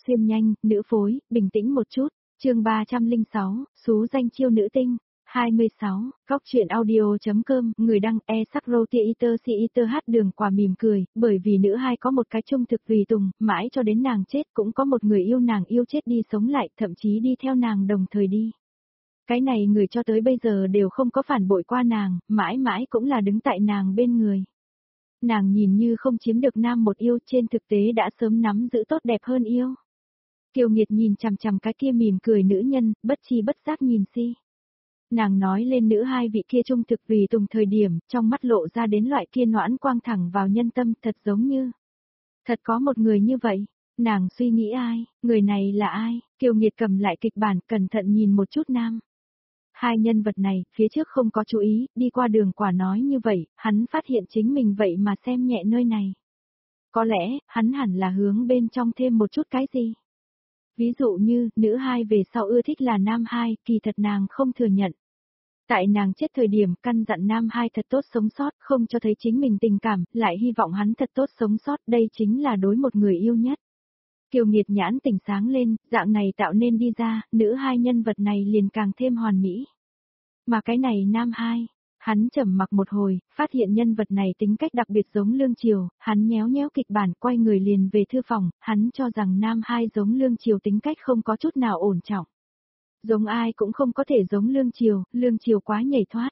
xuyên nhanh, nữ phối, bình tĩnh một chút. Chương 306, xú danh chiêu nữ tinh. 26, góc truyện audio.com, người đăng Sakro Theater Theater hát Đường Quả mỉm cười, bởi vì nữ hai có một cái trung thực tùy tùng, mãi cho đến nàng chết cũng có một người yêu nàng yêu chết đi sống lại, thậm chí đi theo nàng đồng thời đi. Cái này người cho tới bây giờ đều không có phản bội qua nàng, mãi mãi cũng là đứng tại nàng bên người. Nàng nhìn như không chiếm được nam một yêu, trên thực tế đã sớm nắm giữ tốt đẹp hơn yêu. Kiều Nghiệt nhìn chằm chằm cái kia mỉm cười nữ nhân, bất chi bất giác nhìn si. Nàng nói lên nữ hai vị kia trung thực vì tùng thời điểm, trong mắt lộ ra đến loại kia noãn quang thẳng vào nhân tâm, thật giống như. Thật có một người như vậy, nàng suy nghĩ ai, người này là ai, Kiều Nghiệt cầm lại kịch bản cẩn thận nhìn một chút nam. Hai nhân vật này, phía trước không có chú ý, đi qua Đường Quả nói như vậy, hắn phát hiện chính mình vậy mà xem nhẹ nơi này. Có lẽ, hắn hẳn là hướng bên trong thêm một chút cái gì. Ví dụ như, nữ hai về sau ưa thích là nam hai, kỳ thật nàng không thừa nhận. Tại nàng chết thời điểm, căn dặn nam hai thật tốt sống sót, không cho thấy chính mình tình cảm, lại hy vọng hắn thật tốt sống sót, đây chính là đối một người yêu nhất. Kiều Nghiệt nhãn tỉnh sáng lên, dạng này tạo nên đi ra, nữ hai nhân vật này liền càng thêm hoàn mỹ. Mà cái này nam hai, hắn trầm mặc một hồi, phát hiện nhân vật này tính cách đặc biệt giống Lương Triều, hắn nhéo nhéo kịch bản quay người liền về thư phòng, hắn cho rằng nam hai giống Lương Triều tính cách không có chút nào ổn trọng. Giống ai cũng không có thể giống Lương Triều quá nhảy thoát.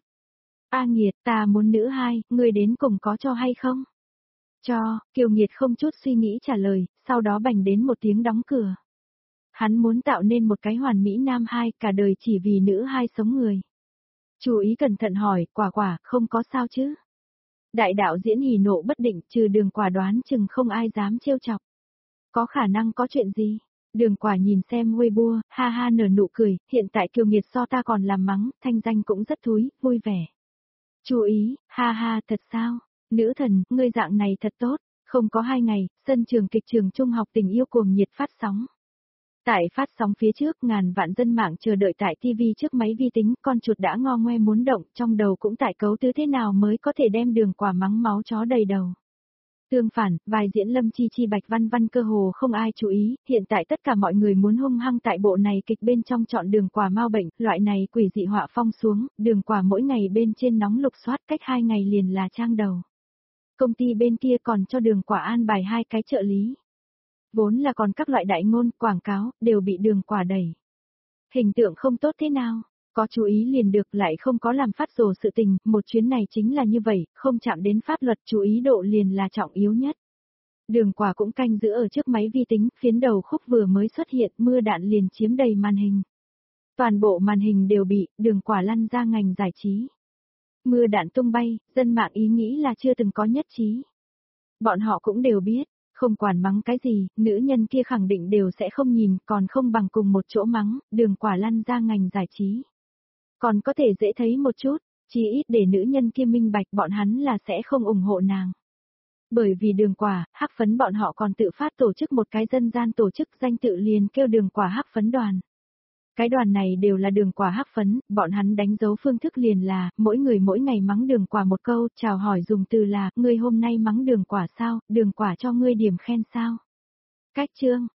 A Nghiệt, ta muốn nữ hai, ngươi đến cùng có cho hay không? Cho, Kiều Nghiệt không chút suy nghĩ trả lời, sau đó bành đến một tiếng đóng cửa. Hắn muốn tạo nên một cái hoàn mỹ nam hai, cả đời chỉ vì nữ hai sống người. Chú ý cẩn thận hỏi, Quả, không có sao chứ? Đại đạo diễn hỉ nộ bất định, trừ Đường Quả đoán chừng không ai dám trêu chọc. Có khả năng có chuyện gì? Đường Quả nhìn xem Weibo, ha ha nở nụ cười, hiện tại Kiều Nghiệt so ta còn làm mắng, thanh danh cũng rất thúi, vui vẻ. Chú ý, ha ha thật sao? Nữ thần, ngươi dạng này thật tốt, không có 2 ngày, sân trường kịch trường trung học Tình Yêu Cuồng Nhiệt phát sóng. Tại phát sóng phía trước, ngàn vạn dân mạng chờ đợi tại TV trước máy vi tính, con chuột đã ngo ngoe muốn động, trong đầu cũng tại cấu tứ thế nào mới có thể đem Đường Quả mắng máu chó đầy đầu. Tương phản, vai diễn Lâm Chi Chi Bạch Văn Văn cơ hồ không ai chú ý, hiện tại tất cả mọi người muốn hung hăng tại bộ này kịch bên trong chọn Đường Quả mau bệnh, loại này quỷ dị họa phong xuống, Đường Quả mỗi ngày bên trên nóng lục soát cách 2 ngày liền là trang đầu. Công ty bên kia còn cho Đường Quả an bài 2 cái trợ lý. Vốn là còn các loại đại ngôn, quảng cáo, đều bị Đường Quả đẩy. Hình tượng không tốt thế nào, có chú ý liền được lại không có làm phát rồ sự tình, một chuyến này chính là như vậy, không chạm đến pháp luật chú ý độ liền là trọng yếu nhất. Đường Quả cũng canh giữ ở trước máy vi tính, phiến đầu khúc vừa mới xuất hiện, mưa đạn liền chiếm đầy màn hình. Toàn bộ màn hình đều bị, Đường Quả lăn ra ngành giải trí. Mưa đạn tung bay, dân mạng ý nghĩ là chưa từng có nhất trí. Bọn họ cũng đều biết. Không quản mắng cái gì, nữ nhân kia khẳng định đều sẽ không nhìn, còn không bằng cùng một chỗ mắng, Đường Quả lăn ra ngành giải trí. Còn có thể dễ thấy một chút, chỉ ít để nữ nhân kia minh bạch bọn hắn là sẽ không ủng hộ nàng. Bởi vì Đường Quả, hắc phấn bọn họ còn tự phát tổ chức một cái dân gian tổ chức danh tự liền kêu Đường Quả hắc phấn đoàn. Cái đoàn này đều là Đường Quả hắc phấn, bọn hắn đánh dấu phương thức liền là, mỗi người mỗi ngày mắng Đường Quả một câu, chào hỏi dùng từ là, ngươi hôm nay mắng Đường Quả sao, Đường Quả cho ngươi điểm khen sao. Cách chương,